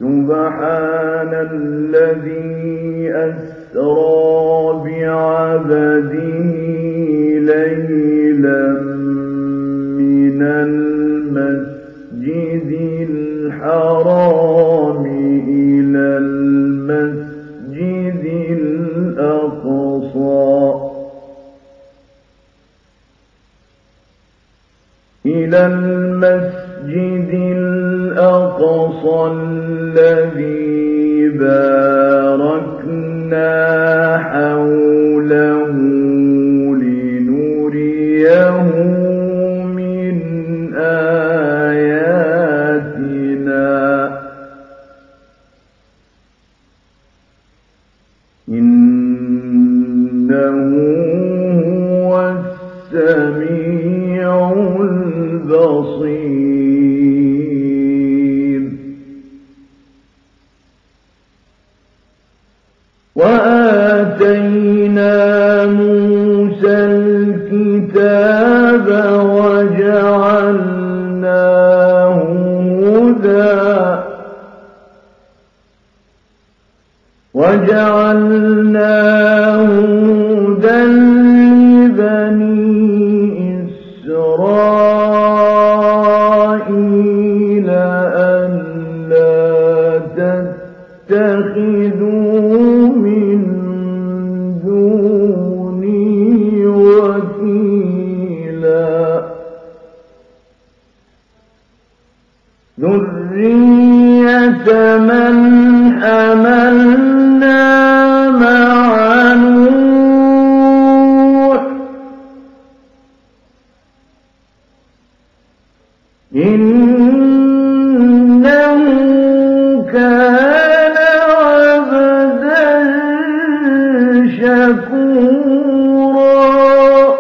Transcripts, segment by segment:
سبحان الذي أسرى بعبده ليلا من المسجد الحرام إلى المسجد الأقصى الذي باركنا حوله لنريه من آياتنا إنه هو السميع البصير. وآتينا موسى الكتاب وجعلناه هدى لبني إسرائيل ألا تتخذوا من دوني وكيلا ذرية من حملنا مع نوح إنه كان عبدا شكورا.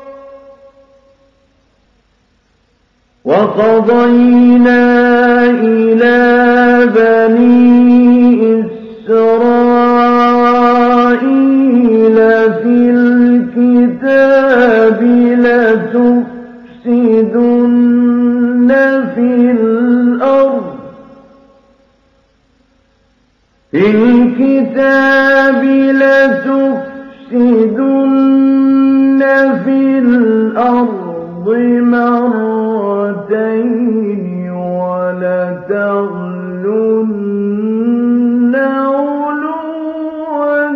وقضينا إلى بني إسرائيل في الكتاب لتفسدن في الأرض مرتين ولتعلن علوا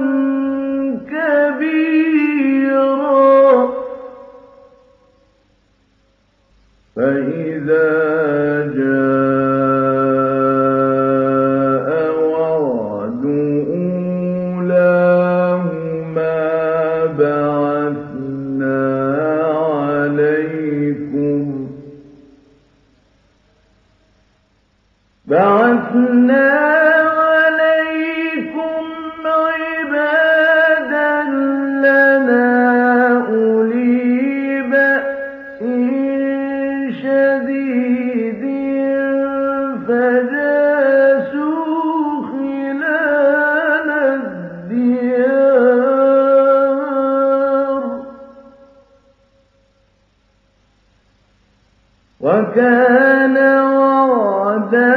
كبيرا. فإذا جاء وعد أولاهما بعثنا عليكم عبادا لنا أولي بأس شديد فجاسوا خلال الديار وكان وعدا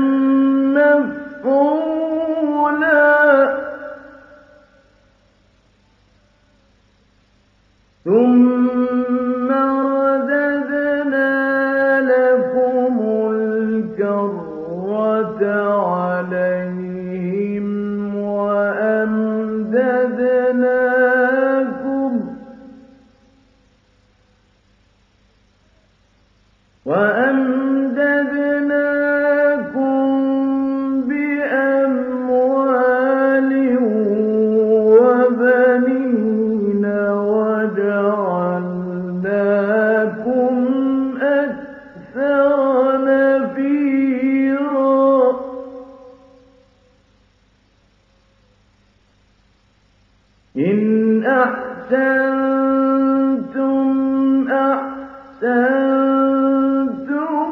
مفعولا. ثم رددنا لكم الكرة عليهم وأمددناكم بأموال وبنين وجعلناكم أكثر نفيرا. إن أحسنتم أحسنتم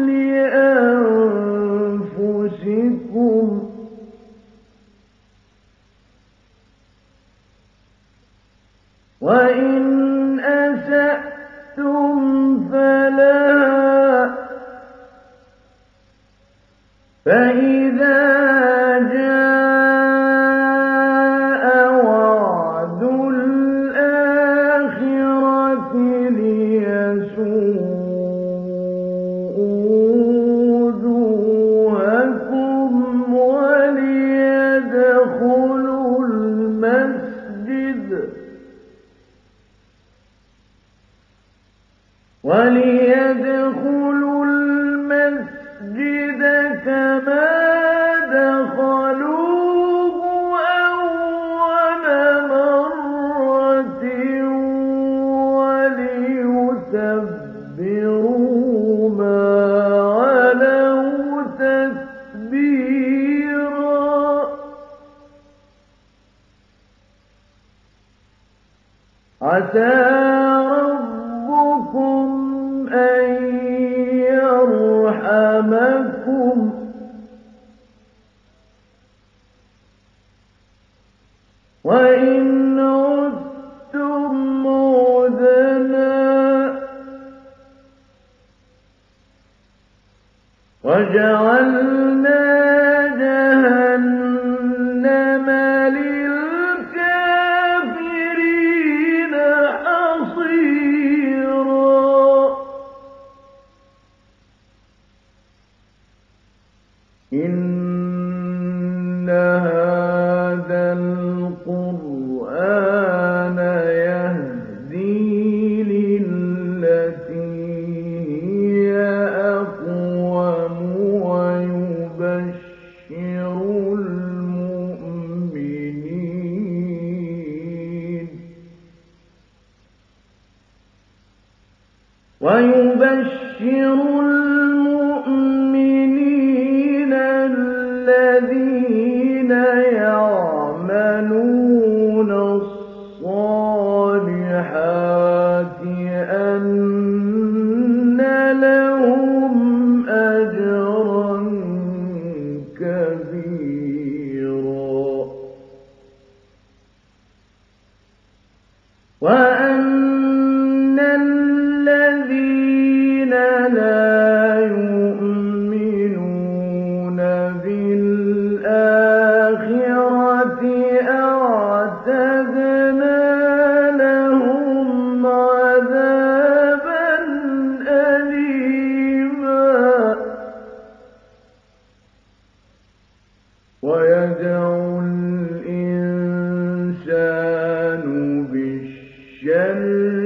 لأنفسكم وإن أسأتم فلها فإذا جاء وعد الآخرة ليسوءوا وجوهكم وليدخلوا المسجد كما دخلوه أول مرة وليتبروا ما علوا تتبيرا عسى ربكم أن يرحمكم وإن عدتم عدنا وجعلنا جهنم للكافرين حصيرا إن هذا القرآن يهدي للتي هي أقوم ويبشر المؤمنين الذين يعملون الصالحات أن لهم أجرا كبيرا وأن الذين لا يؤمنون بالآخرة أعتدنا لهم عذابا أليما ويدعو الإنسان بالشر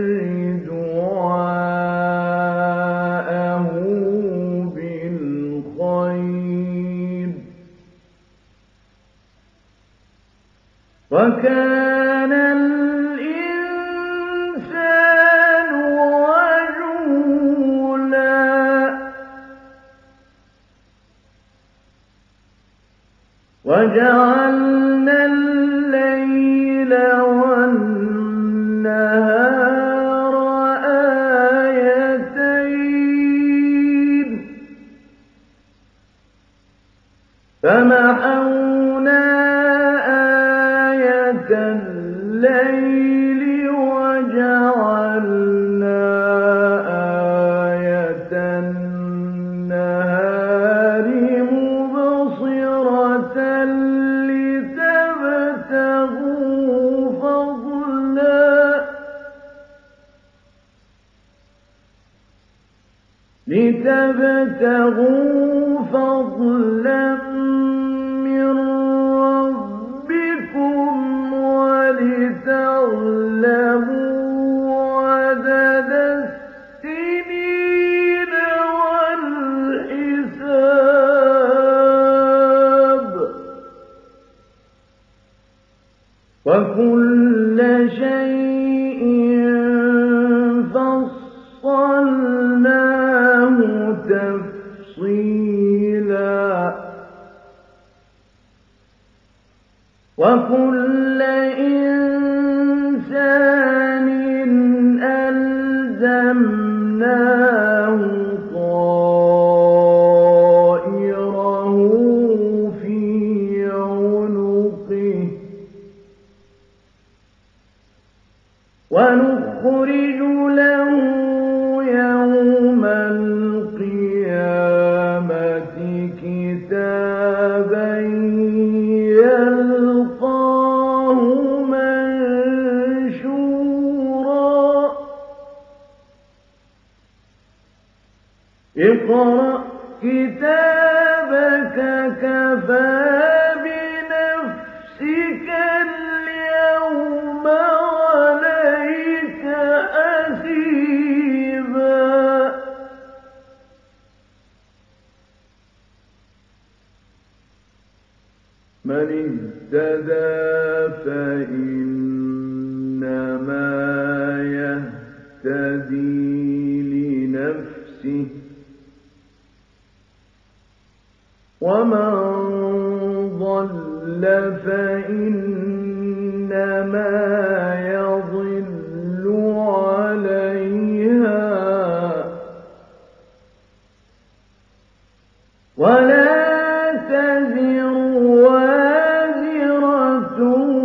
دعاءه بالخير وكان الإنسان عجولا وجعلنا الليل والنهار آيتين فمحونا آية الليل وجعلنا آية النهار مبصرة لتبتغوا فضلا من ربكم ولتعلموا عدد السنين والحساب وكل شيء فصلناه تفصيلا وكل إنسان ألزمناه طائره في عنقه ونخرج له يوم القيامة كتابا كتابا يلقاه منشورا اقرأ كتابك كفى بنفسك اليوم عليك حسيبا من اهتدى فإنما يهتدي لنفسه ومن ضل فإنما يضل عليها ولا تزر وازرة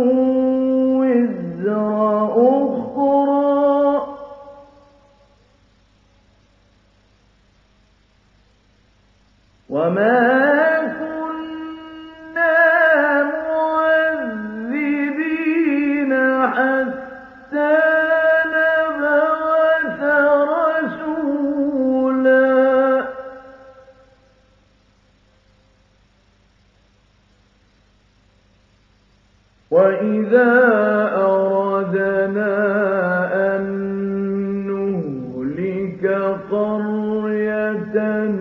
وزر أخرى وما معذبين حتى نبعث رسولا وإذا أردنا أن نهلك قرية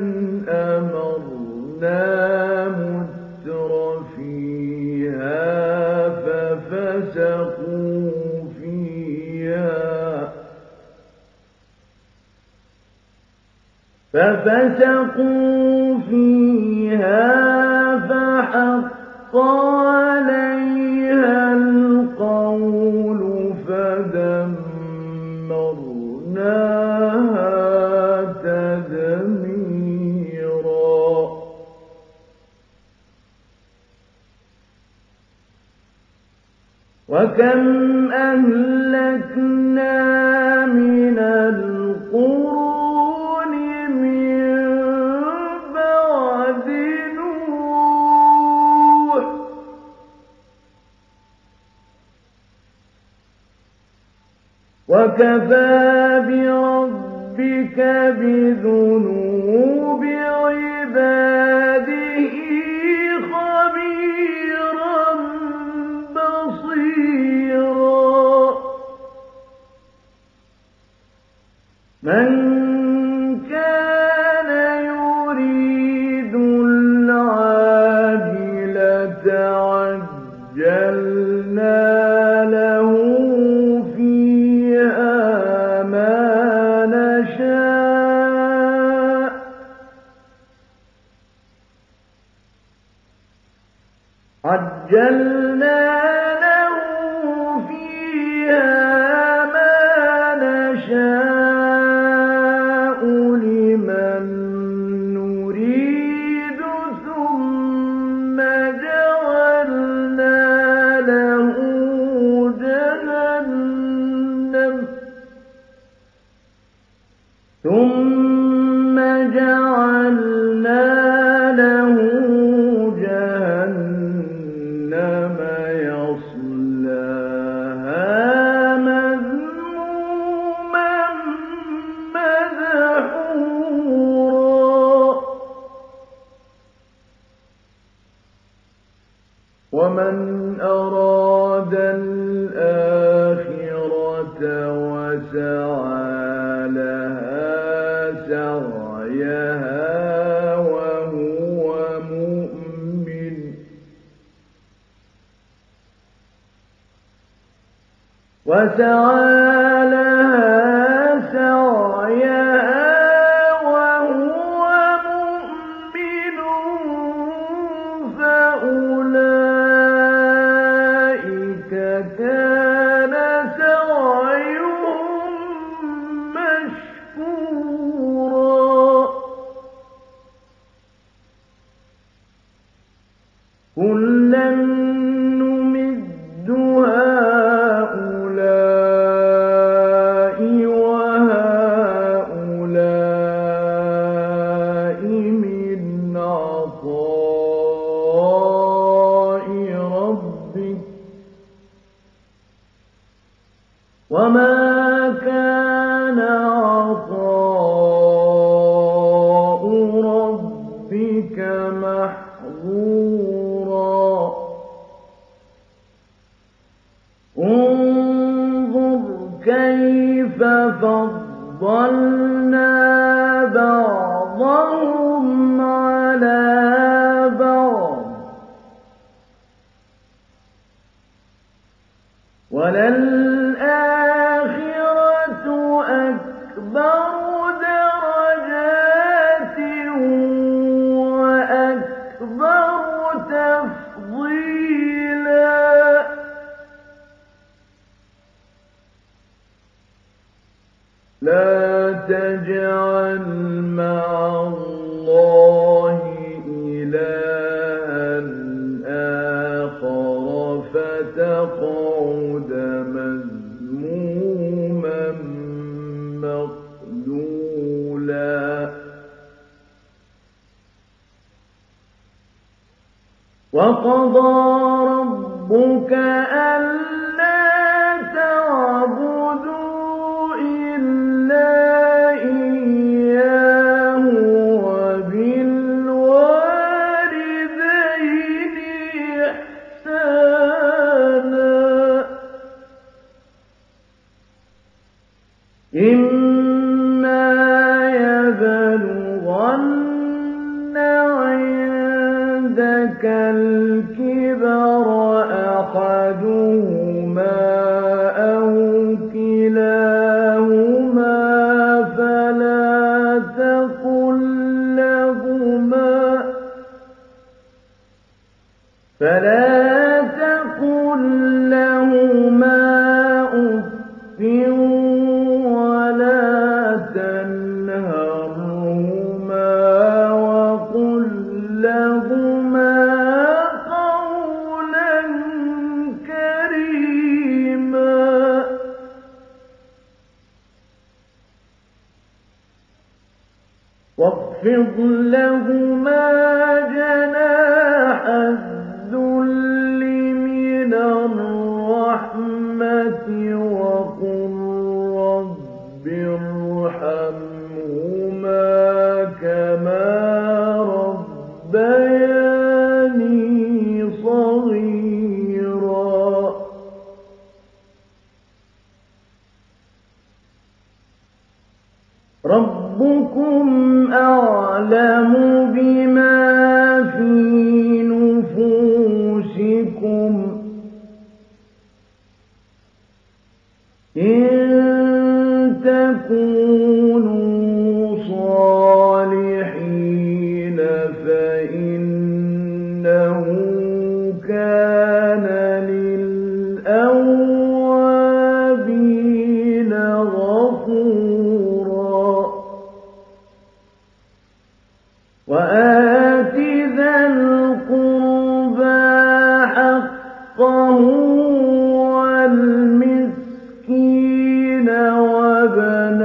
أمرنا متر فيها ففسقوا فيها فحق عليها القول فدمرناها تدميرا وكم أهلكنا من القرون من بعد نوح وكفى بربك بذنوب عباده خبيرا بصيرا من كان يريد العاجلة عجلنا له فيها ما نشاء عجلنا له فيها ما نشاء لمن نريد ثم جعلنا له جهنم يصلاها مذموما مدحورا ومن أراد الآخرة وسعى لها سعيها وهو مؤمن فأولئك كان سعيهم مشكورا كلا نمد هؤلاء وهؤلاء من عطاء محظورا انظر كيف فضلنا بعضهم على بعض وللآخرة أكبر درجات وأكبر تفضيلا لا تجعل مع الله إلها آخر فتقعد مذموما مخذولا وقضى ربك ألا تعبدوا إلا إياه وبالوالدين إحسانا إما يبلغن عندك الكبر أحدهما أو كلاهما فلا تقل لهما أف ولا تنهرهما وقل لهما قولا كريما واخفض لهما جناح الذل من الرحمة وقل رب ارحمهما كما ربياني صغيرا ربكم أعلم بما في نفوسكم إن تكونوا صالحين فإنه كان للأوابين غفورا وآت ذا القربى حقه والمسكين وابن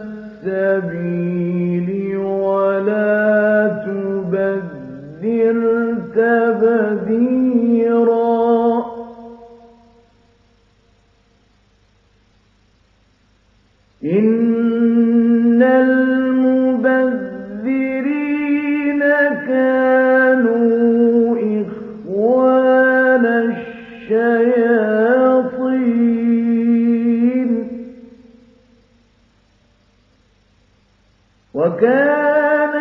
السبيل ولا تبذر تبذيرا إن المبذرين كانوا إخوان الشياطين وكان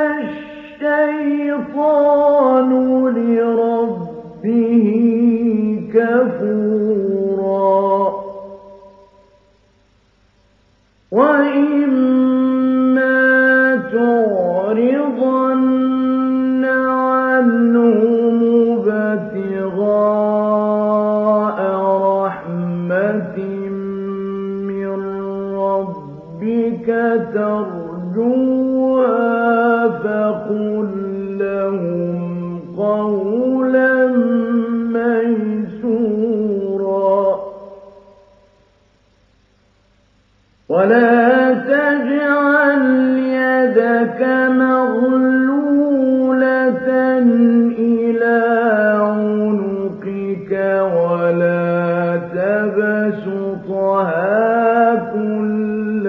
الشيطان لربه كفورا وإما تعرضن عنهم ابتغاء رحمة من ربك ترجوها فقل لهم قولا ميسورا ولا تجعل يدك مغلولة إلى عنقك ولا تبسطها كل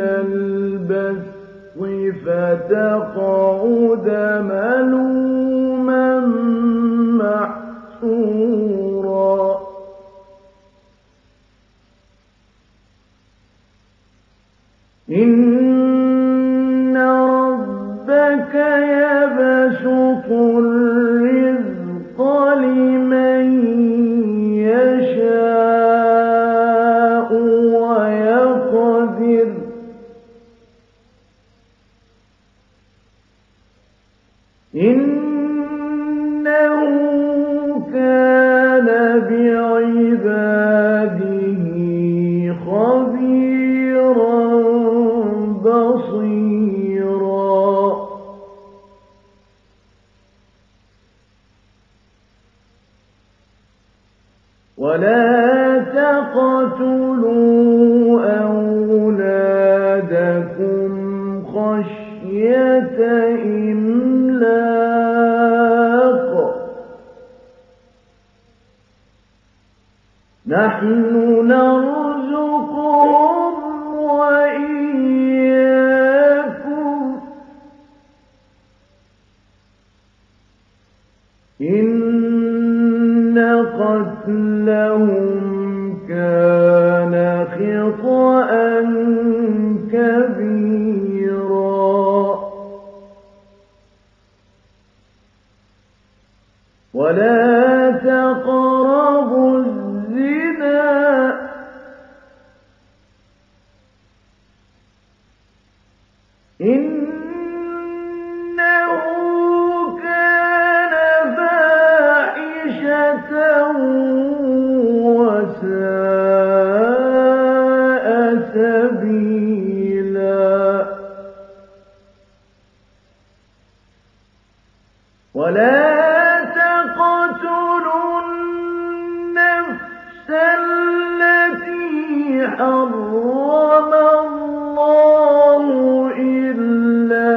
البسط فتقعد ملوما ولا تقتلوا أولادكم خشية إملاق نحن نرزقهم وإياكم إن قتلهم كان خطأ كبيرا ولا تقربوا الزنا إنه كان فاحشة وساء سبيلا ولا تقتلوا النفس التي حرم الله إلا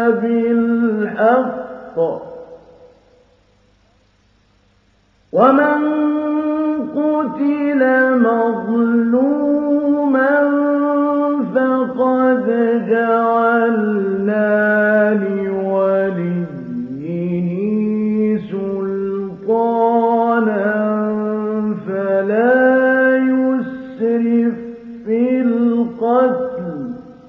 بالحق ومن قتل مظلوما فقد جعلنا لوليه سلطانا فلا يسرف في القتل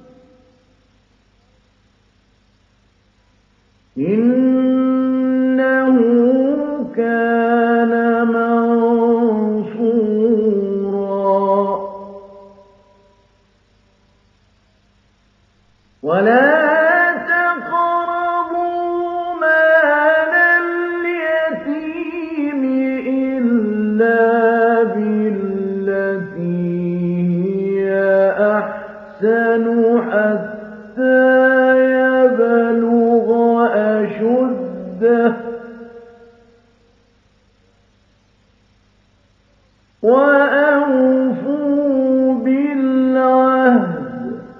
إنه كان منصورا ولا تقربوا مال اليتيم إلا بالتي هي أحسن حتى يبلغ أشده وأوفوا بالعهد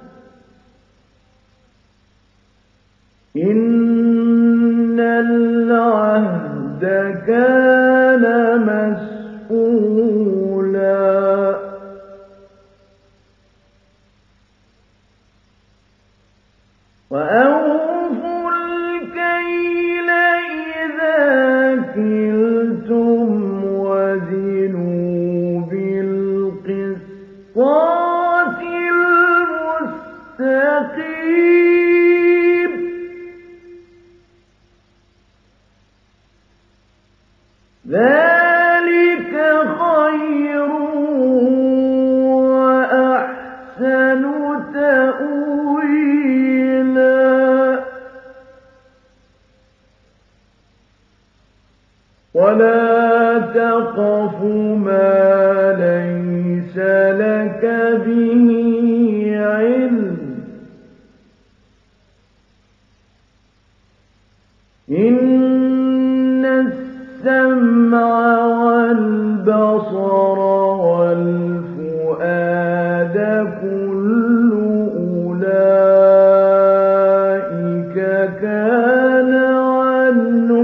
إن العهد كان مسؤولا وأوفوا الكيل إذا كلتم وزنوا بالقسطاس المستقيم ذلك خير وأحسن تأويلا ولا تقف ما ليس لك به علم إن السمع والبصر والفؤاد كل أولئك كان عنه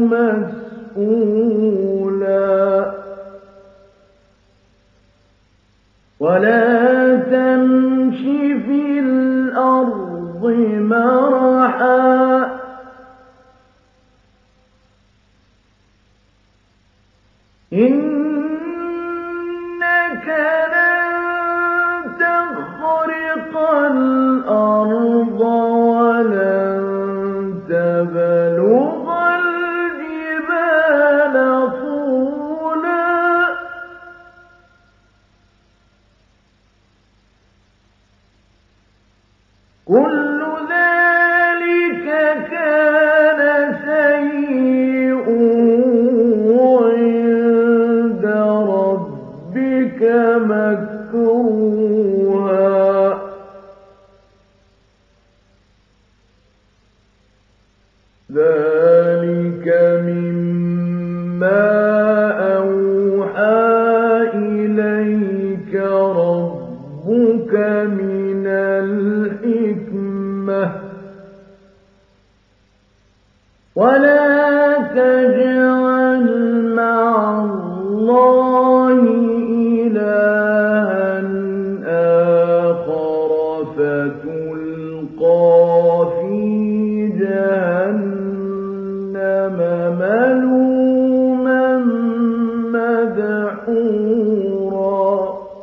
مسؤولا ولا تمش في الأرض مرحا إنك لن تخرق الأرض ولن تبلغ الجبال طولا كل ذلك كان سيئا عند ربك ولا تجعل مع الله إلها آخر فتلقى في جهنم ملوما مدحورا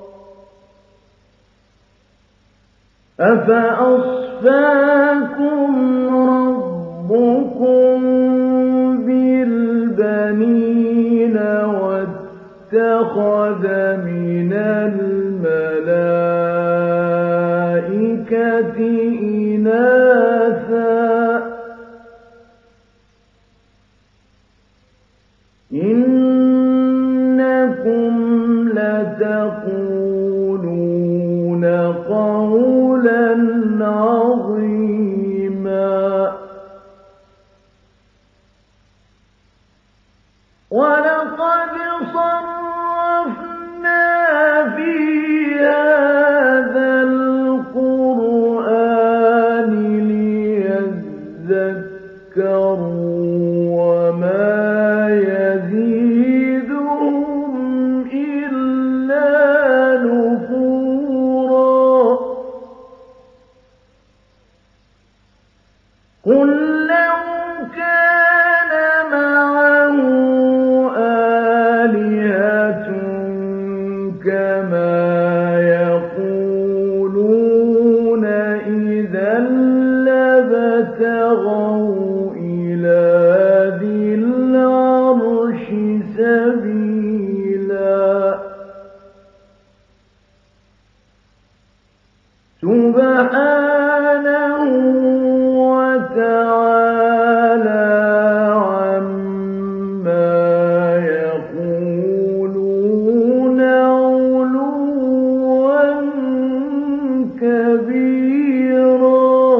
أفأصفاكم ربكم بالبنين واتخذ من الملائكة إناثا إنكم لتقولون قولا عظيما ولقد صرفنا في هذا القرآن ليذكروا وما يزيدهم إلا نفورا قل لو كان معه آلهة كما يقولون إذا لابتغوا إلى ذي العرش سبيلا سبحانه وتعالى عما يقولون علوا كبيرا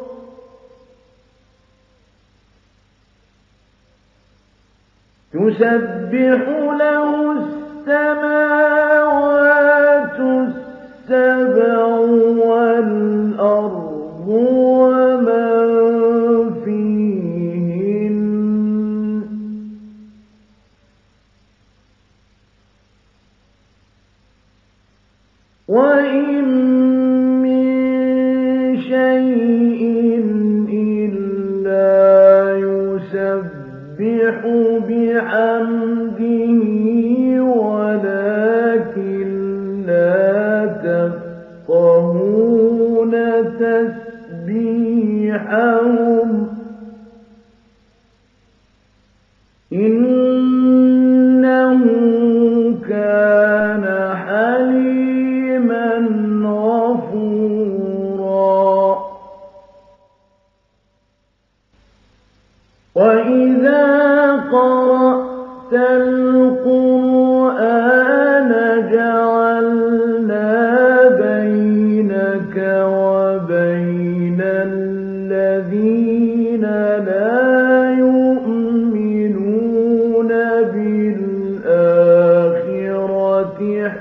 تسبح له السماوات السبع والأرض ومن فيهن وإن من شيء إلا يسبح بحمده ولكن لا تفقهون تسبيحهم إنه كان حليما غفورا وإذا قرأت القرآن جعلنا بينك وبين الذين لا يؤمنون بالآخرة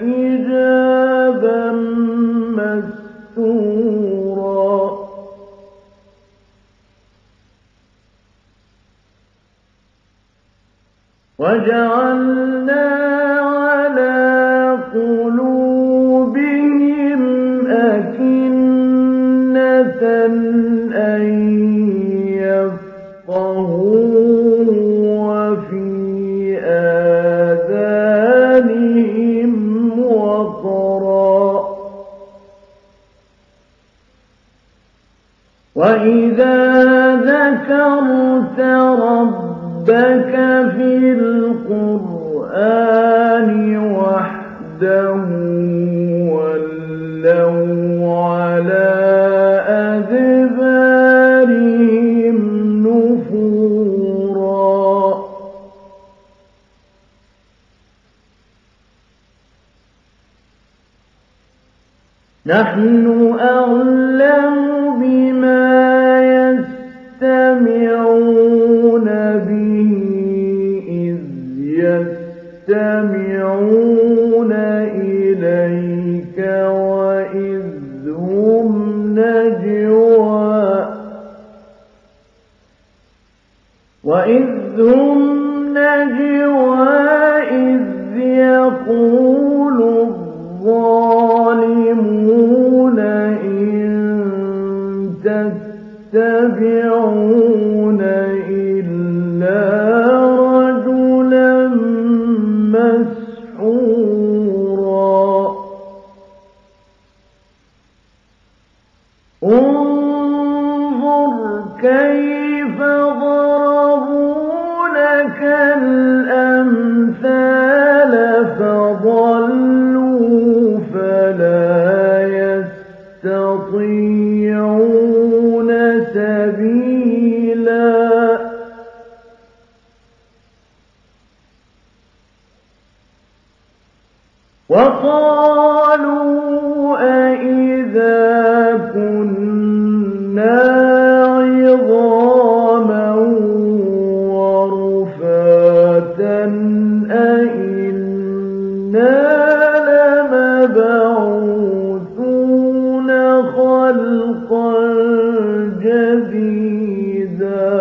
حجابا مستورا وجعلنا على قلوبهم أكنة أن يفقهوه وفي آذانهم وقرا وإذا ذكرت ربك في القرآن وحده ولوا على أدبارهم نفورا نحن أعلم بما يستمعون به إذ يستمعون إليك وإذ هم نجوى وإذ هم نجوى إذ يقول الظالمون إن تتبعون إلا رجلا مسحورا انظر كيف ضربوا لك الأمثال فضلوا فلا يستطيعون سبيلا وقالوا أئذا كنا عظاما ورفاتا أئنا لمبعوثون خلقا جديدا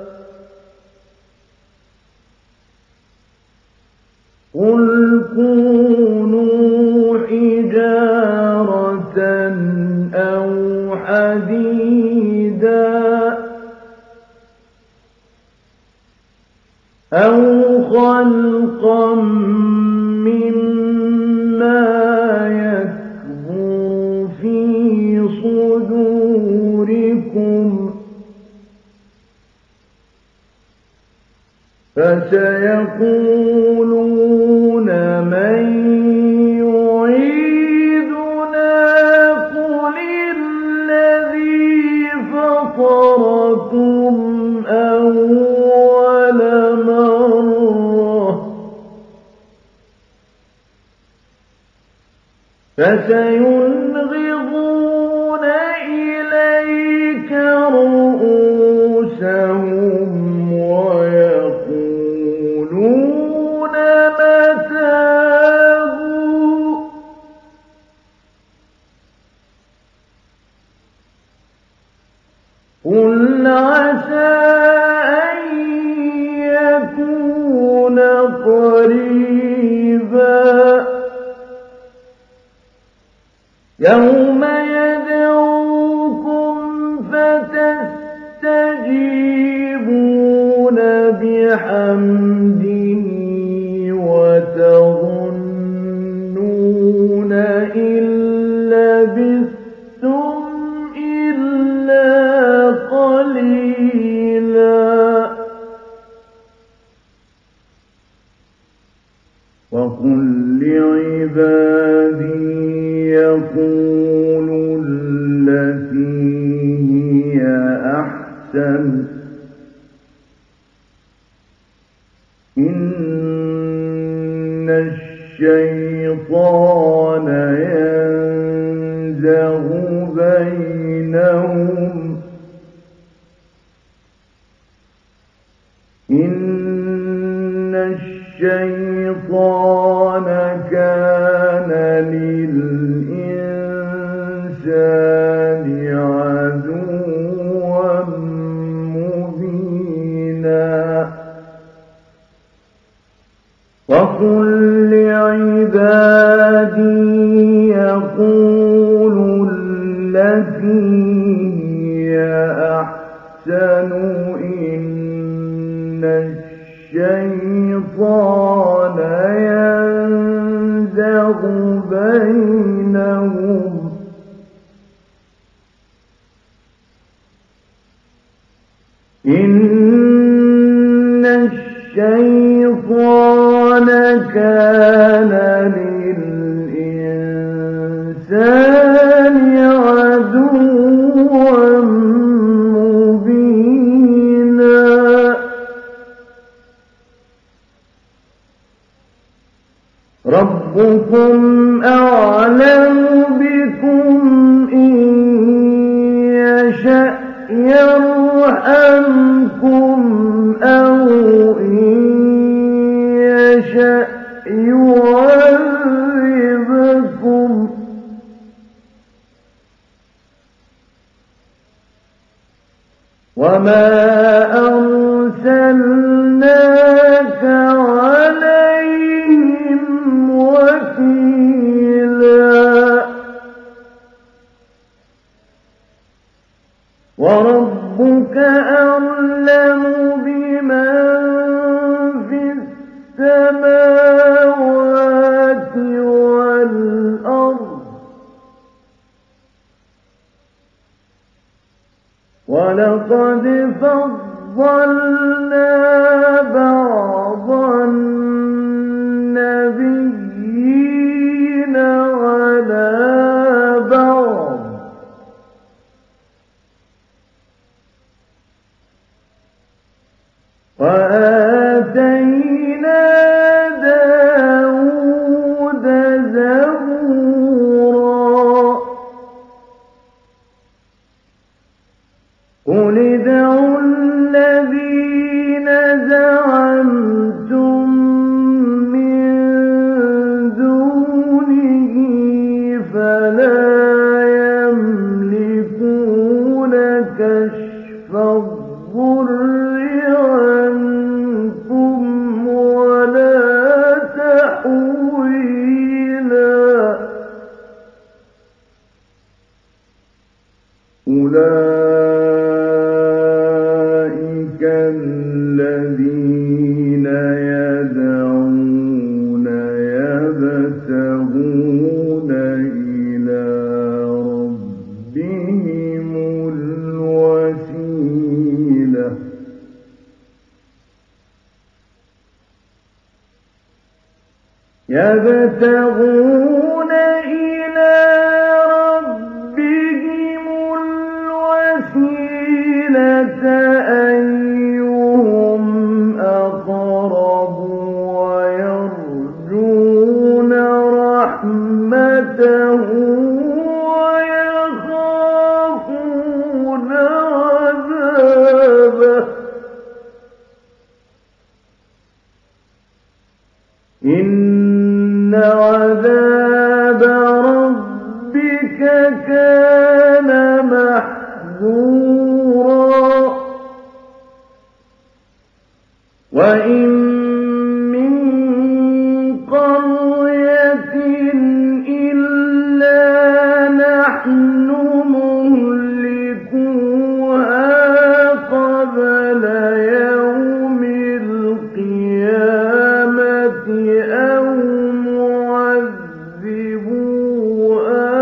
قل كونوا حجارة أو حديدا أو خلقا مما يكبر في صدوركم فسيقولون من يعيدنا قل الذي فطركم أول مرة فسينغضون إليك رؤوسهم ويقولون متاه قل عسى أن يكون قريبا يوم يدعوكم فتستجيبون بحمده وتظنون إن لبثتم إلا قليلا وقل لعبادي يقولوا التي هي أحسن إن الشيطان ينزغ بينهم إن الشيطان كان للإنسان عدوا مبينا وقل لعبادي يقولوا التي هي أحسن إن الشيطان ينزغ بينهم إن الشيطان كان للإنسان عدوا مبينا ربكم أعلم بكم إن يشأ يرحمكم أو إن يشأ يعذبكم وما أرسلنا السماوات والأرض ولقد فضلنا بعض النبيين على بعض وآتينا داود زبورا قل ادعوا الذين زعمتم من دونه فلا يملكون كشف الضر عنكم ولا تحويلا أولئك الذين يدعون يبتغون إلى ربهم الوسيلة يبتغون إلى ربهم الوسيلة أيهم أقرب ويرجون رحمته ويخافون عذابه إن عذاب ربك كان محذورا وإن من قرية إلا نحن مهلكوها قبل يوم القيامة أو معذبوها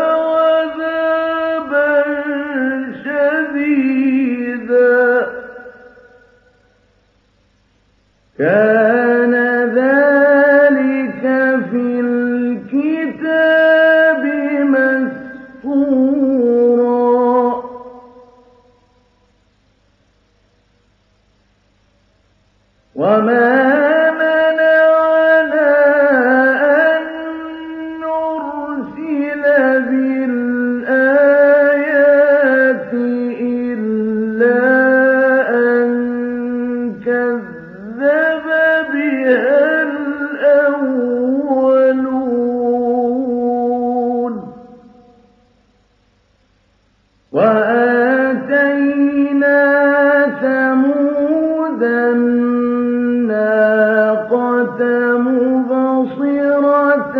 عذابا شديدا كان ذلك في الكتاب مسطورا وما منعنا أن نرسل بالآيات إلا أن كذب بها الأولون وآتينا ثمود الناقة مبصرة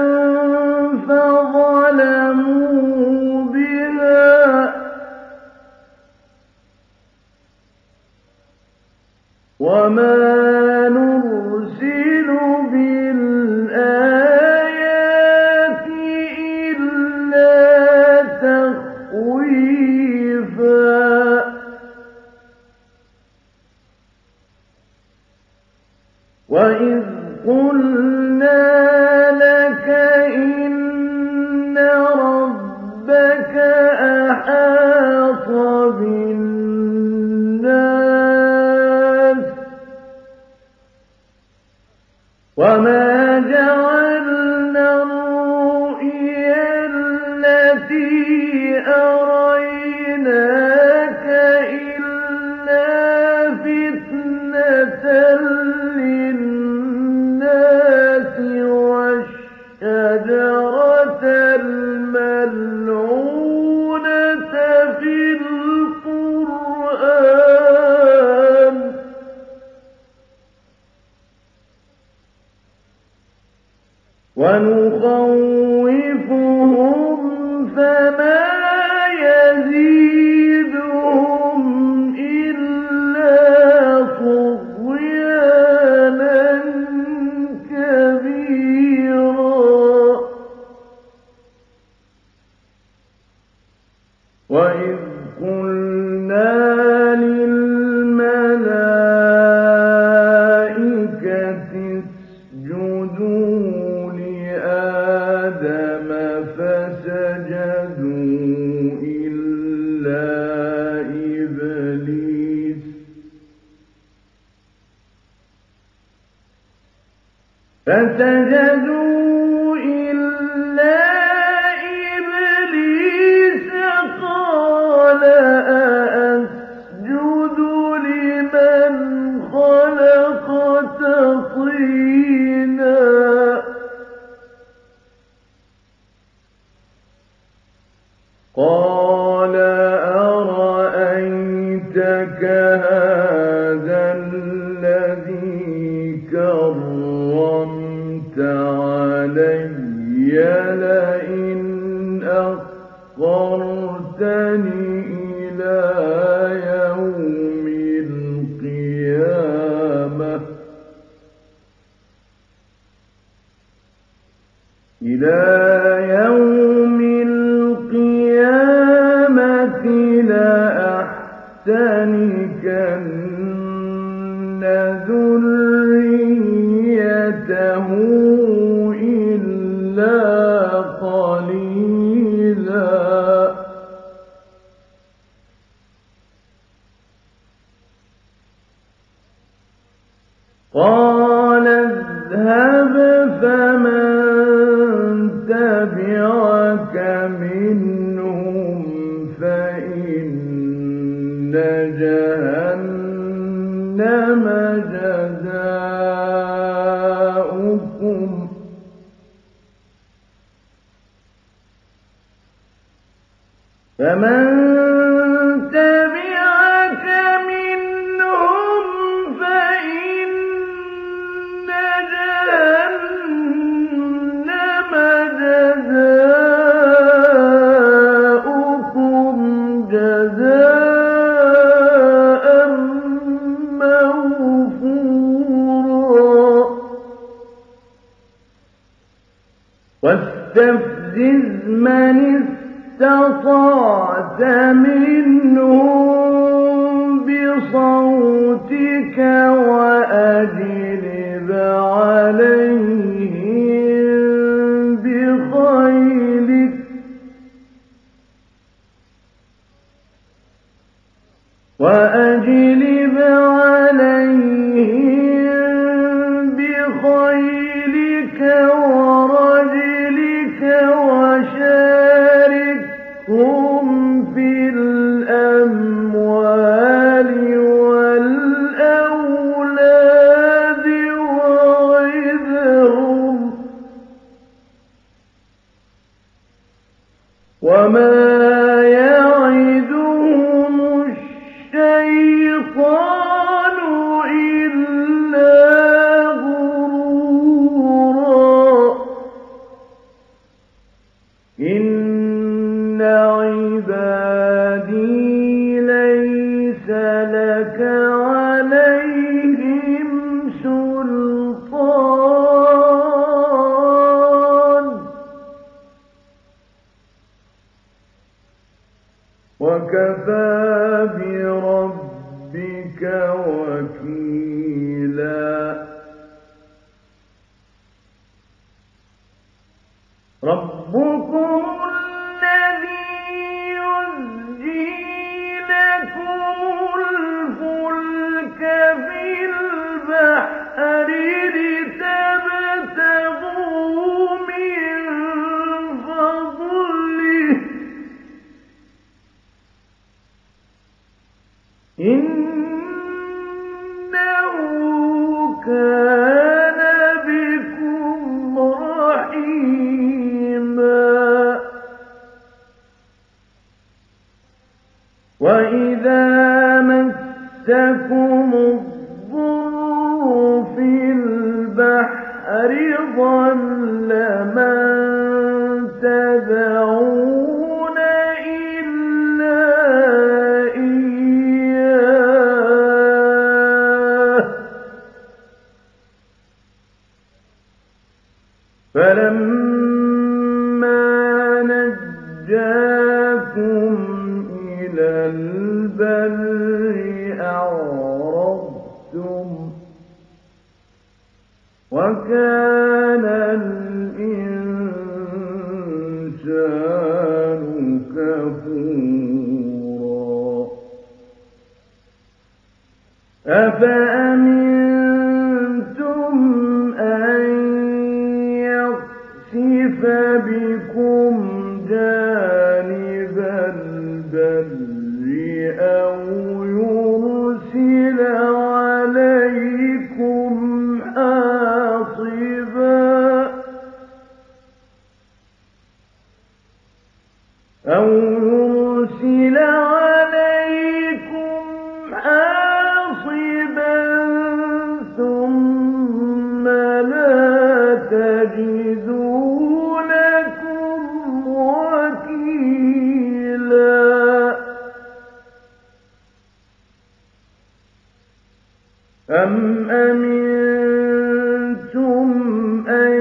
فظلموا بها وما نرسل بالآيات إلا تخويفا وإذ قلنا لك إن ربك أحاط بالناس وما جعلنا الرؤيا التي أريناك إلا فتنة للناس والشجرة الملعونة في القرآن ونخوفهم فما يزيدهم إلا طغيانا اسجدوا لآدم فسجدوا إلا إبليس قال أأسجد لمن خلقت طينا قال أرأيتك هذا الذي كرمت علي لئن أخرتني إلى يوم القيامة لأحتنكن ذريته إلا قليلا قال اذهب فمن تبعك منهم فإن جهنم جزاؤكم فمن تبعك منهم فإن جهنم جزاؤكم جزاء موفورا واستفزز من استطعت منهم بصوتك وأجلب عليهم بخيلك ورجلك وشاركهم في الأموال والأولاد وعظهم وما يعدهم الشيطان إلا غرورا إن عبادي ليس لك عليهم سلطان وكفى بربك وكيلا ربكم الذي يزجي لكم الفلك في البحر لتبتغوا من فضله إنه كان بكم رحيما وإذا مسكم الضر في البحر ضل من تدعون إلا إياه فلما نجاكم إلى البر أعرضتم وكان الإنسان كفورا أفأمنتم أن يخسف بكم جانب البر أو يرسل عليكم حاصبا ثم لا تجدوا لكم وكيلا أم أمنتم أن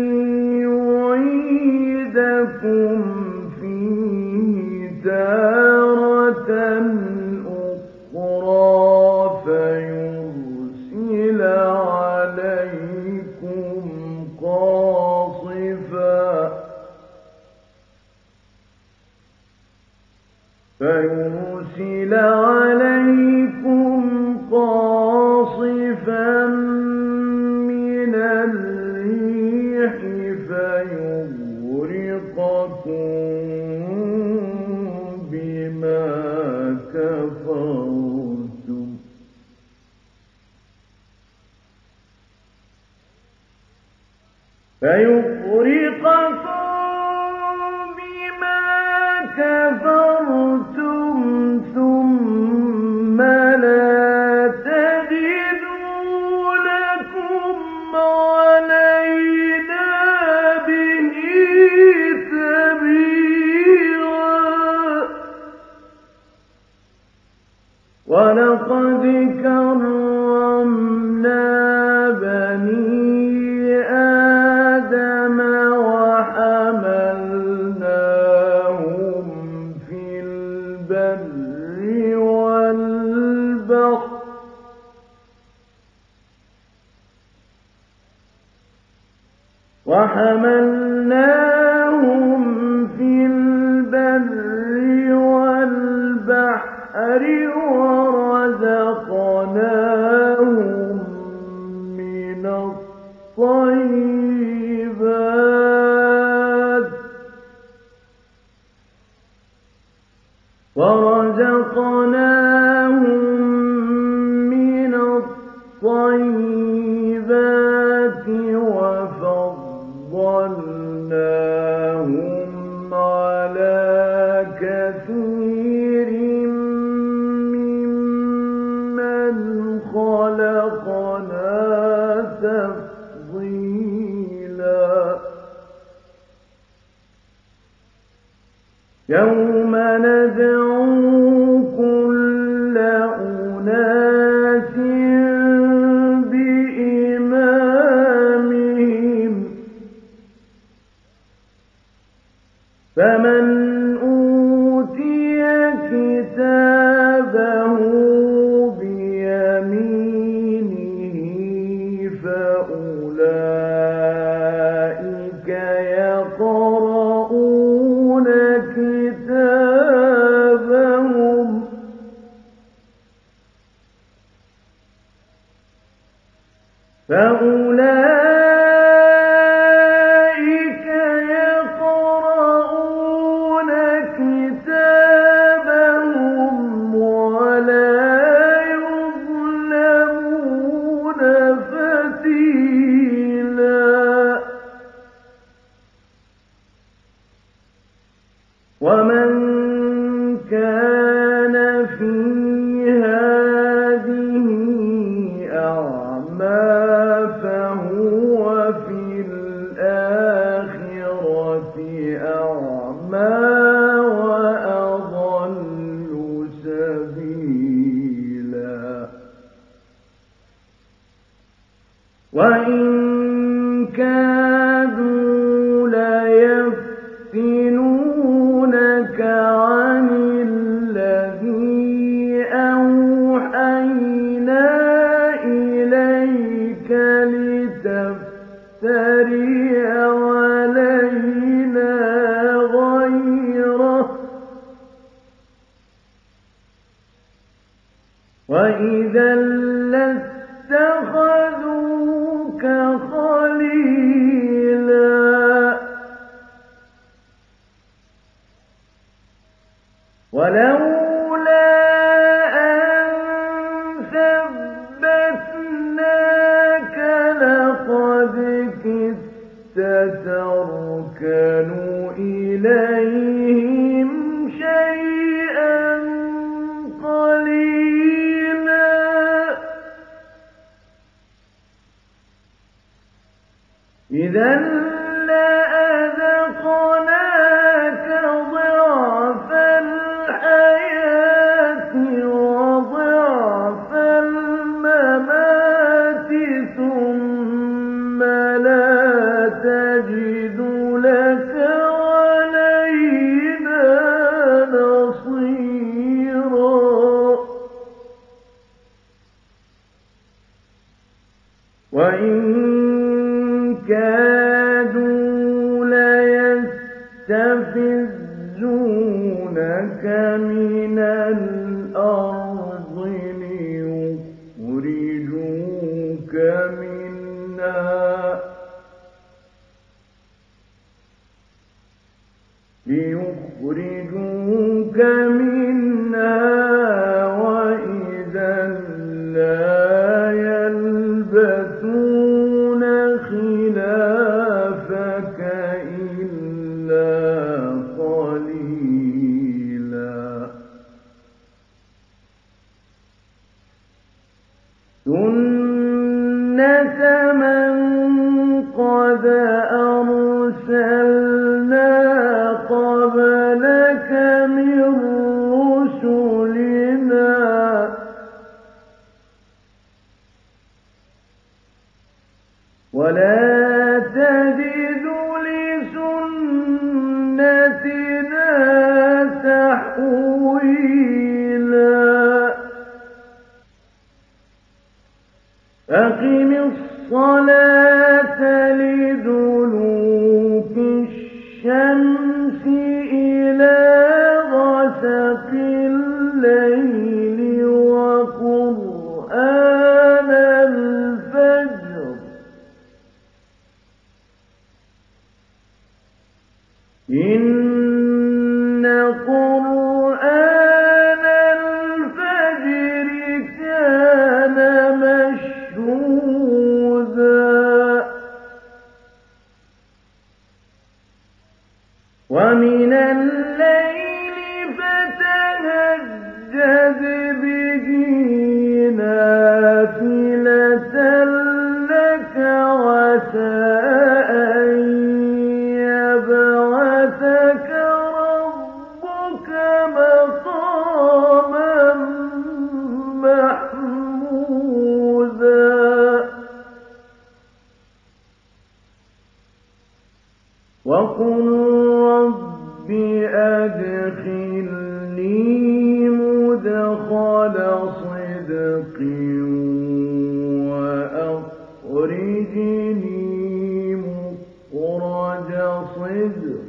يعيدكم فيه تارة أخرى فيرسل عليكم قاصفا من الريح فيغرقكم بما كفرتم ثم لا تجدوا لكم علينا به تبيعا ولقد كرمنا بني آدم وحملناهم في البر والبحر ورزقناهم من الطيبات وفضلناهم على كثير ممن خلقنا تفضيلا يوم ندعو كل أناس بإمامهم فمن أوتي كتابه بيمينه فأولئك يقرؤون كتابهم فأولئك يقرؤون نفتري علينا غيره وإذا لاتخذوك خليلا ولولا أن ثبتناك لقد كدت تركن إليهم شيئا قليلا إذا لأذقناك ضعف الحياة وضعف الممات ثم لا تجد لك علينا نصيرا وإن كادوا ليستفزونك من الأرض ليخرجوك منها وإذا لا يلبثون خلافك إلا قليلا سنة من قد أرسلنا قبلك من رسلنا ولا تجد لسنتنا تحويلا أقم الصلاة لدلوك الشمس إلى غسق الليل وقرآن الفجر إن قرآن الفجر كان مشهودا ومن الليل فتهجد به نافلة لك عسى أن يبعثك ربك مقاما محمودا وقل رب أدخلني مدخل صدق وأخرجني مخرج صدق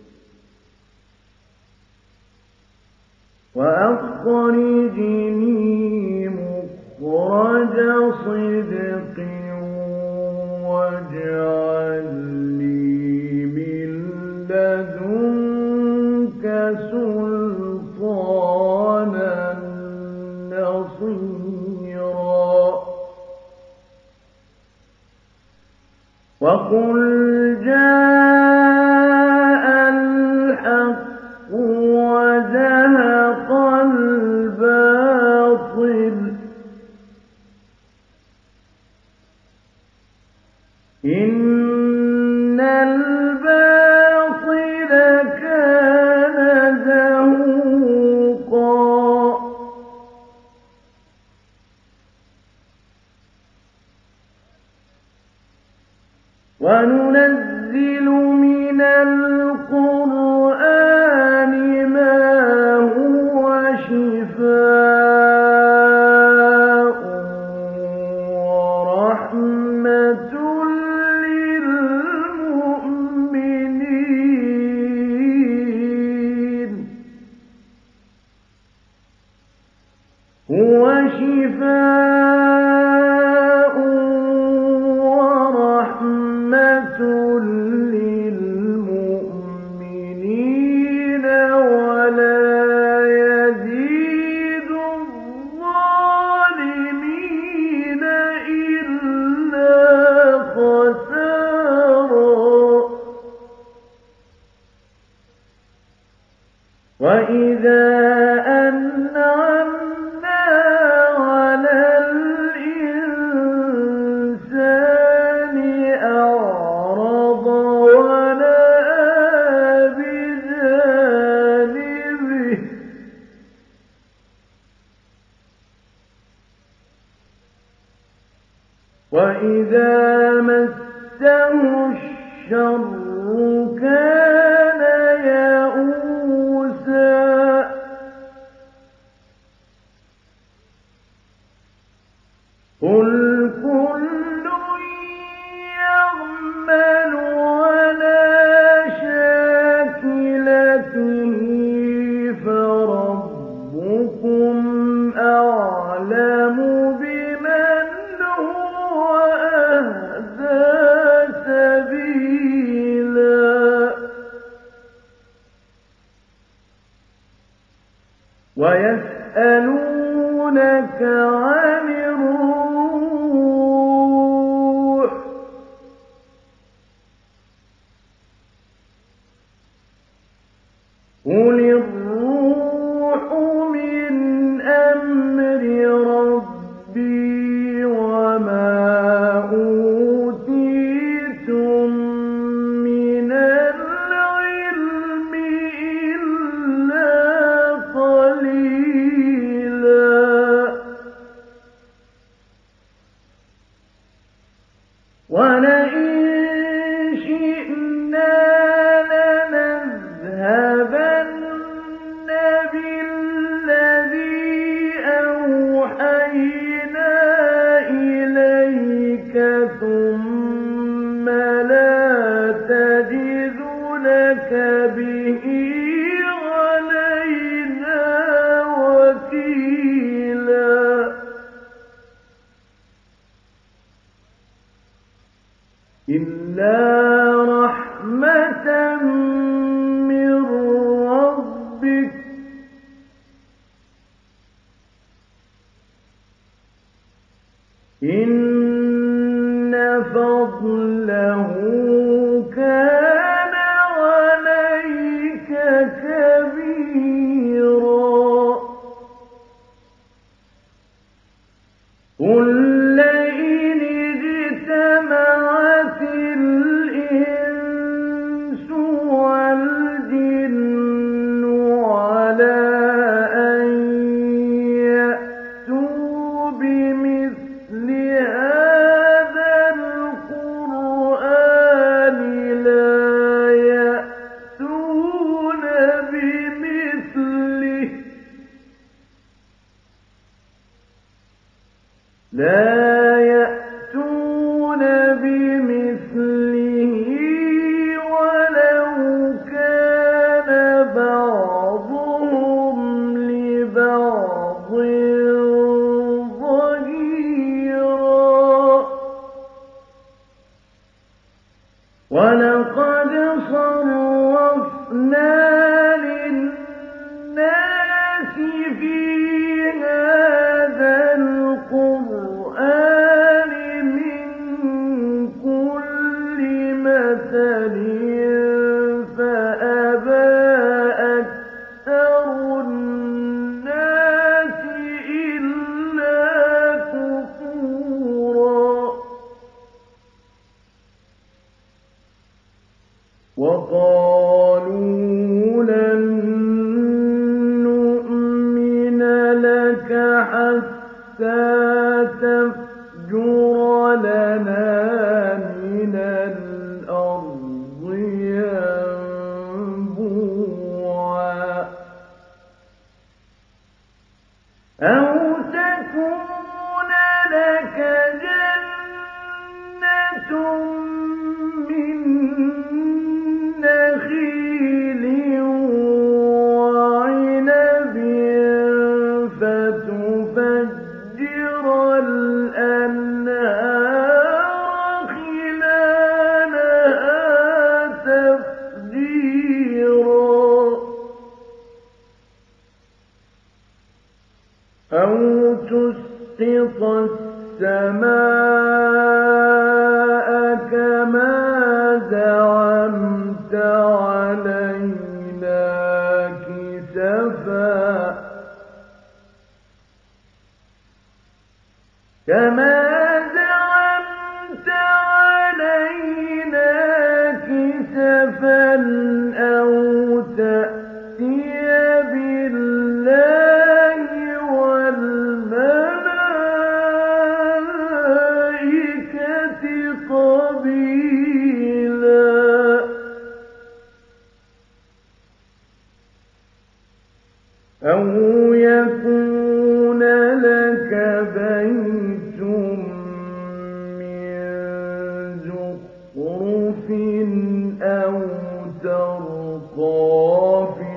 واجعل لي من لدنك سلطانا نصيرا وقل جاء الحق وزهق الباطل إن الباطل كان زهوقا وننزل من القرآن ما هو شفاء ورحمة للمؤمنين وَإِذَا أَنْعَمْنَا عَلَى الْإِنسَانِ أَعْرَضَ وَنَأَىٰ بِجَانِبِهِ وَإِذَا مَسَّهُ الشَّرُّ كَانَ يَئُوسًا قُلْ كُلٌّ يَعْمَلُ عَلَىٰ شَاكِلَتِهِ فَرَبُّكُمْ أَعْلَمُ بِمَنْ هُوَ أَهْدَىٰ سَبِيلًا وَيَسْأَلُونَكَ عَنِ الرُّوحِ قُلِ الرُّوحُ مِنْ أَمْرِ رَبِّي وَمَا أُوتِيتُم مِّنَ الْعِلْمِ إِلَّا قَلِيلًا وَلَئِن شِئْنَا لَنَذْهَبَنَّ بِالَّذِي أَوْحَيْنَا إِلَيْكَ ثُمَّ لَا تَجِدُ لَكَ بِهِ عَلَيْنَا وَكِيلًا إِلَّا رَحْمَةً مِّن رَّبِّكَ إِنَّ فَضْلَهُ كَانَ عَلَيْكَ كَبِيرًا قُل لَّئِنِ اجْتَمَعَتِ الْإِنسُ وَالْجِنُّ عَلَىٰ أَن يَأْتُوا بِمِثْلِ هَٰذَا الْقُرْآنِ لا يأتون بمثله ولو كان بعضهم لبعض ظهيرا وَلَقَدْ صَرَّفْنَا لِلنَّاسِ فِي هَٰذَا الْقُرْآنِ مِن كُلِّ مَثَلٍ فَأَبَىٰ أَكْثَرُ النَّاسِ إِلَّا كُفُورًا وَقَالُوا لَن نُّؤْمِنَ لَكَ حَتَّىٰ تَفْجُرَ لَنَا مِنَ الْأَرْضِ يَنبُوعًا أَوْ تَكُونَ لَكَ جَنَّةٌ مِّن نَّخِيلٍ وَعِنَبٍ فَتُفَجِّرَ الْأَنْهَارَ خِلَالَهَا تَفْجِيرًا أَوْ تُسْقِطَ السَّمَاءَ كَمَا زَعَمْتَ عَلَيْنَا كِسَفًا أو ترقى في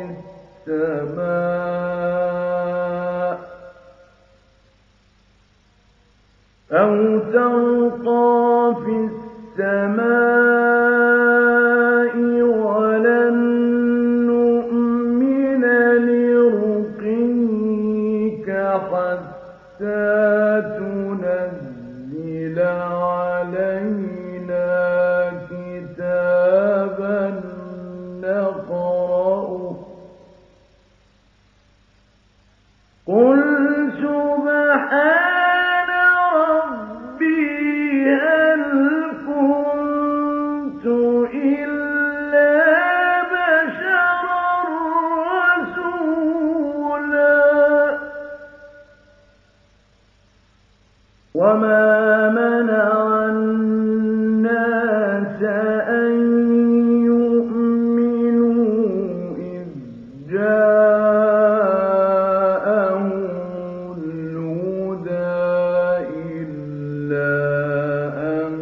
السماء ولن نؤمن لرقيك حتى تنزل علينا كتابا نقرأه قل سبحان ربي هل كنت إلا بشرا رسولا وما منع الناس أن يؤمنوا إذ جاءهم الهدى إلا أن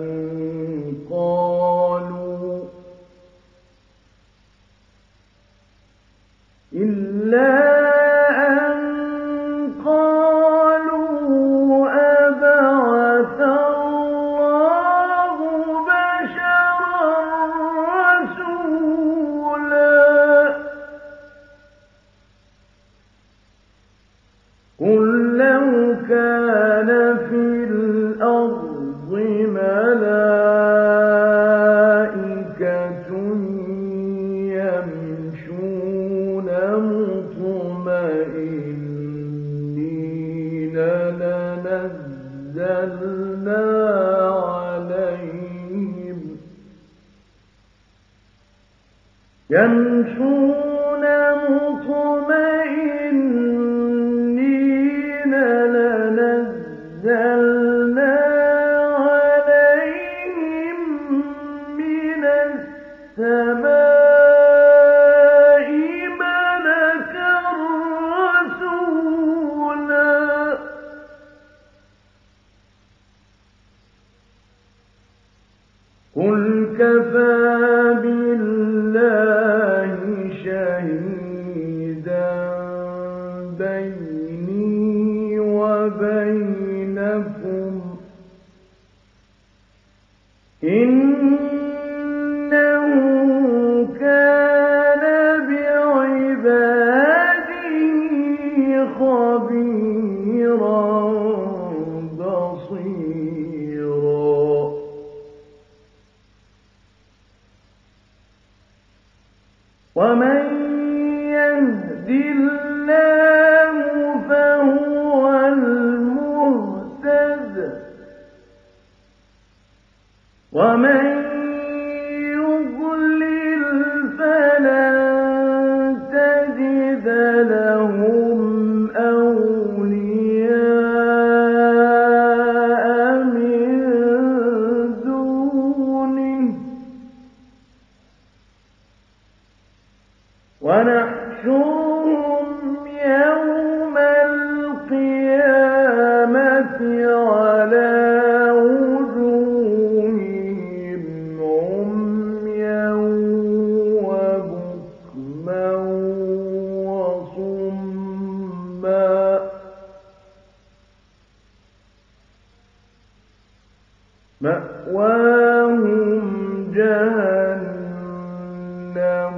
قالوا أبعث الله بشرا رسولا قل لو كان في الأرض ملائكة يمشون مطمئنين لنزلنا عليهم من السماء ملكا رسولا قل كفى بالله شهيدا بيني وبينكم إنه كان بعباده خبيرا بصيرا ومن يهد الله فهو المهتد ومن يضلل فلن تجد لهم أولياء من دونه ونحشرهم يوم القيامة على وجوههم عميا وبكما وصما مأواهم جهنم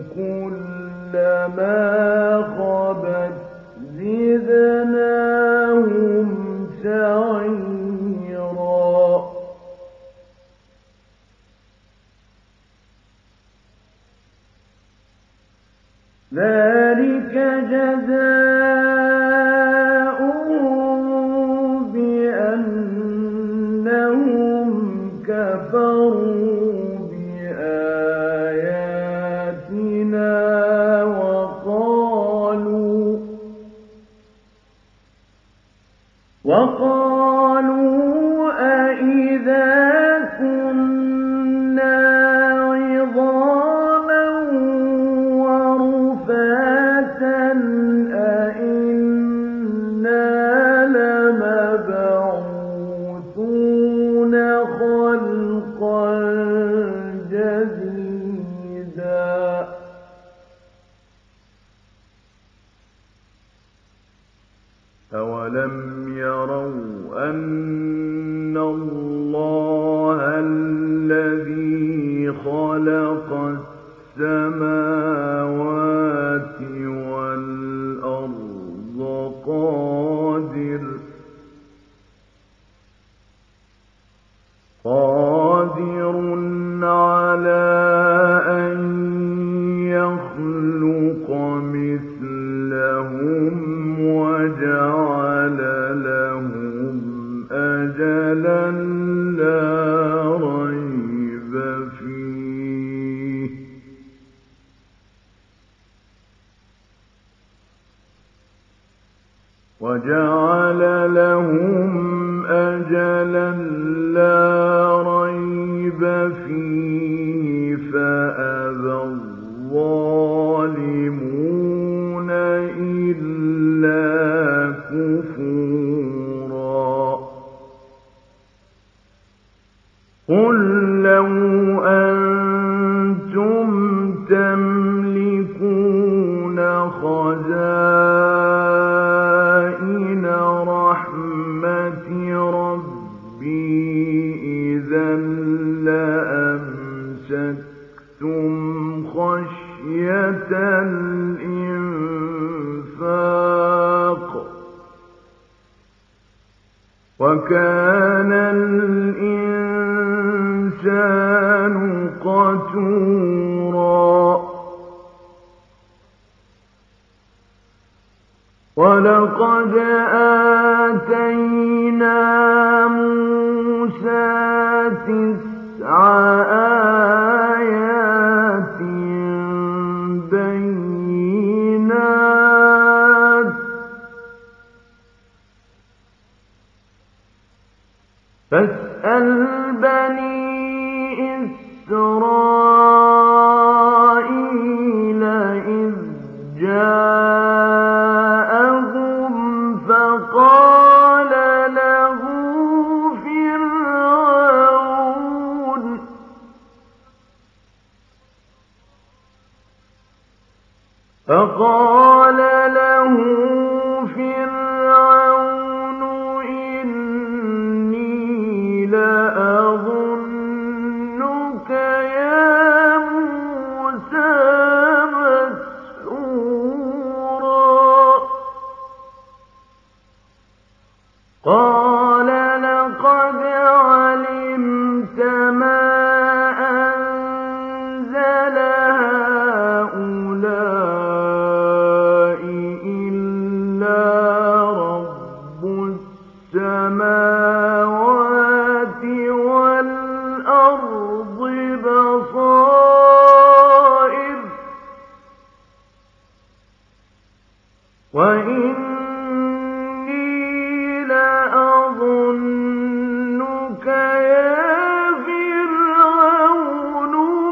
كلما خبت زدناهم سعيرا ذلك جزاؤهم بأنهم كفروا بآياتنا وقالوا أإذا كنا عظاما ورفاتا أَوَلَمْ يَرَوْا أَنَّ اللَّهَ الَّذِي خَلَقَ السَّمَاوَاتِ وَالْأَرْضَ قَادِرٌ عَلَىٰ أَن يَخْلُقَ مِثْلَهُمْ وَجَعَلَ لَهُمْ أَجَلًا لَّا رَيْبَ فِيهِ فَأَبَى الظَّالِمُونَ إِلَّا كُفُورًا قُل لَّوْ أَنتُمْ تَمْلِكُونَ خَزَائِنَ رَحْمَةِ رَبِّي إِذًا لَّأَمْسَكْتُمْ خَشْيَةَ الْإِنفَاقِ ۚ وَكَانَ الْإِنسَانُ قَتُورًا وَلَقَدْ آتَيْنَا مُوسَىٰ 9 آيَاتٍ بَيِّنَاتٍ ۖ فَاسْأَلْ بَنِي إِسْرَائِيلَ إِذْ جَاءَهُمْ فَقَالَ لَهُ فِرْعَوْنُ إِنِّي لَأَظُنُّكَ يَا مُوسَىٰ مَسْحُورًا قَالَ لَقَدْ عَلِمْتَ مَا أَنزَلَ هَٰؤُلَاءِ إِلَّا رَبُّ السَّمَاوَاتِ وَالْأَرْضِ بَصَائِرَ وَإِنِّي لَأَظُنُّكَ يَا فِرْعَوْنُ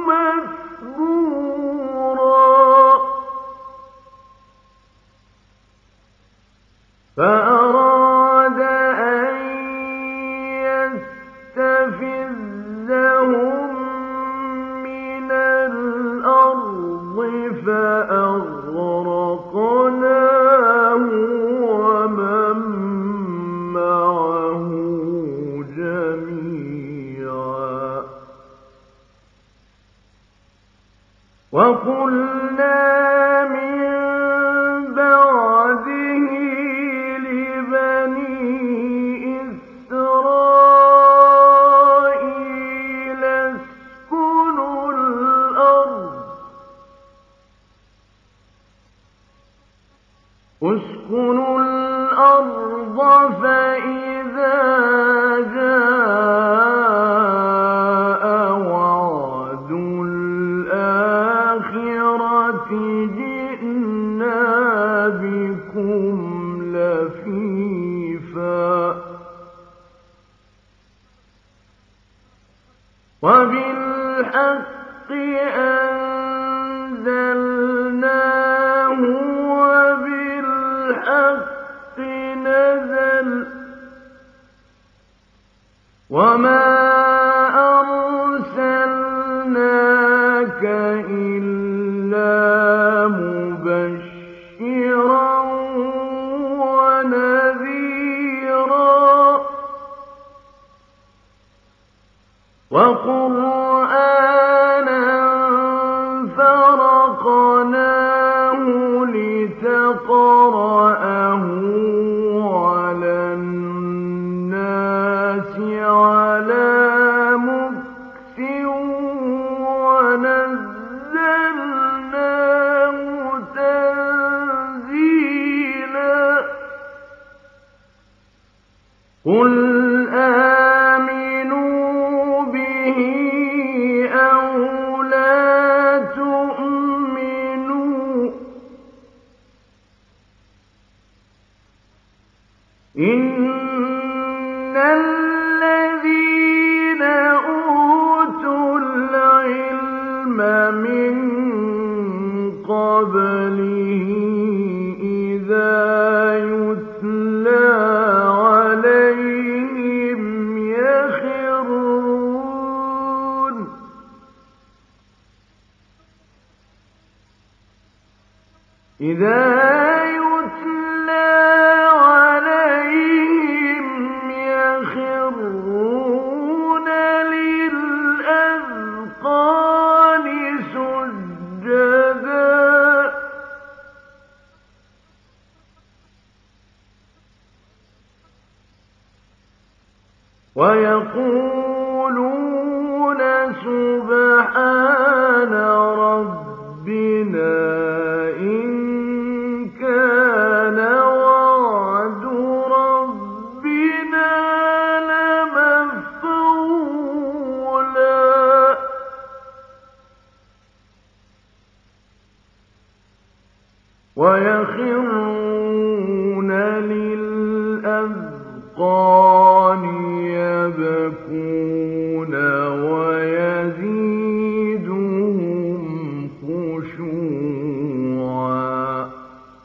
مَثْبُورًا فَأَرَادَ أَن يَسْتَفِزَّهُم مِّنَ الْأَرْضِ فَأَغْرَقْنَاهُ وَمَن مَّعَهُ جَمِيعًا وَقُلْنَا مِن بَعْدِهِ لِبَنِي إِسْرَائِيلَ اسْكُنُوا الْأَرْضَ فَإِذَا جَاءَ وَعْدُ الْآخِرَةِ جِئْنَا بِكُمْ لَفِيفًا وَبِالْحَقِّ أَنزَلْنَاهُ وَبِالْحَقِّ نَزَلَ وَمَا أَرْسَلْنَاكَ إِلَّا مُبَشِّرًا وَنَذِيرًا قُلْ آمِنُوا بِهِ أَوْ لَا تُؤْمِنُوا ۚ إِنَّ الَّذِينَ أُوتُوا الْعِلْمَ مِن قَبْلِهِ إِذَا يُتْلَىٰ عَلَيْهِمْ يَخِرُّونَ لِلْأَذْقَانِ سُجَّدًا وَيَقُولُونَ سُبْحَانَ رَبِّنَا إِن كَانَ وَعْدُ رَبِّنَا لَمَفْعُولًا وَيَخِرُّونَ لِلْأَذْقَانِ يَبْكُونَ وَيَزِيدُهُمْ خُشُوعًا ۩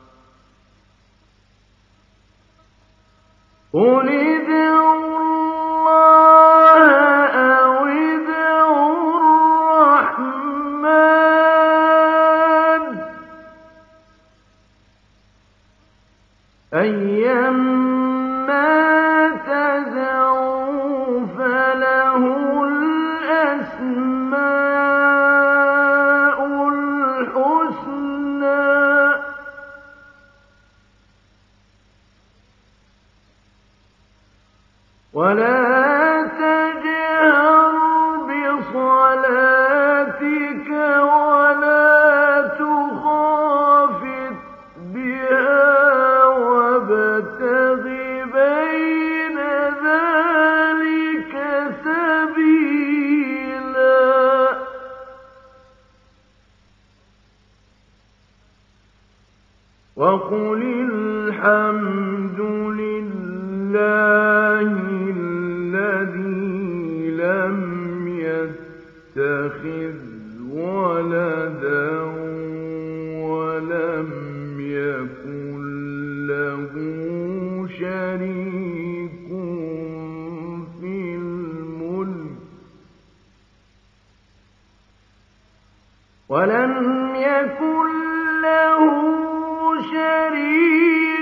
قُلِ ادْعُوا اللَّهَ أَوِ ادْعُوا الرَّحْمَٰنَ ۖ أَيًّا مَّا تَدْعُوا فَلَهُ الْأَسْمَاءُ الْحُسْنَىٰ ۚ وَلَا تَجْهَرْ بِصَلَاتِكَ وَلَا تُخَافِتْ بِهَا وَابْتَغِ بَيْنَ ذَٰلِكَ سَبِيلًا ۚ وَقُلِ الْحَمْدُ لِلَّهِ الَّذِي لَمْ يَتَّخِذْ وَلَدًا وَلَمْ يَكُن لَّهُ شَرِيكٌ فِي الْمُلْكِ وَلَمْ يَكُن لَّهُ شَرِيكٌ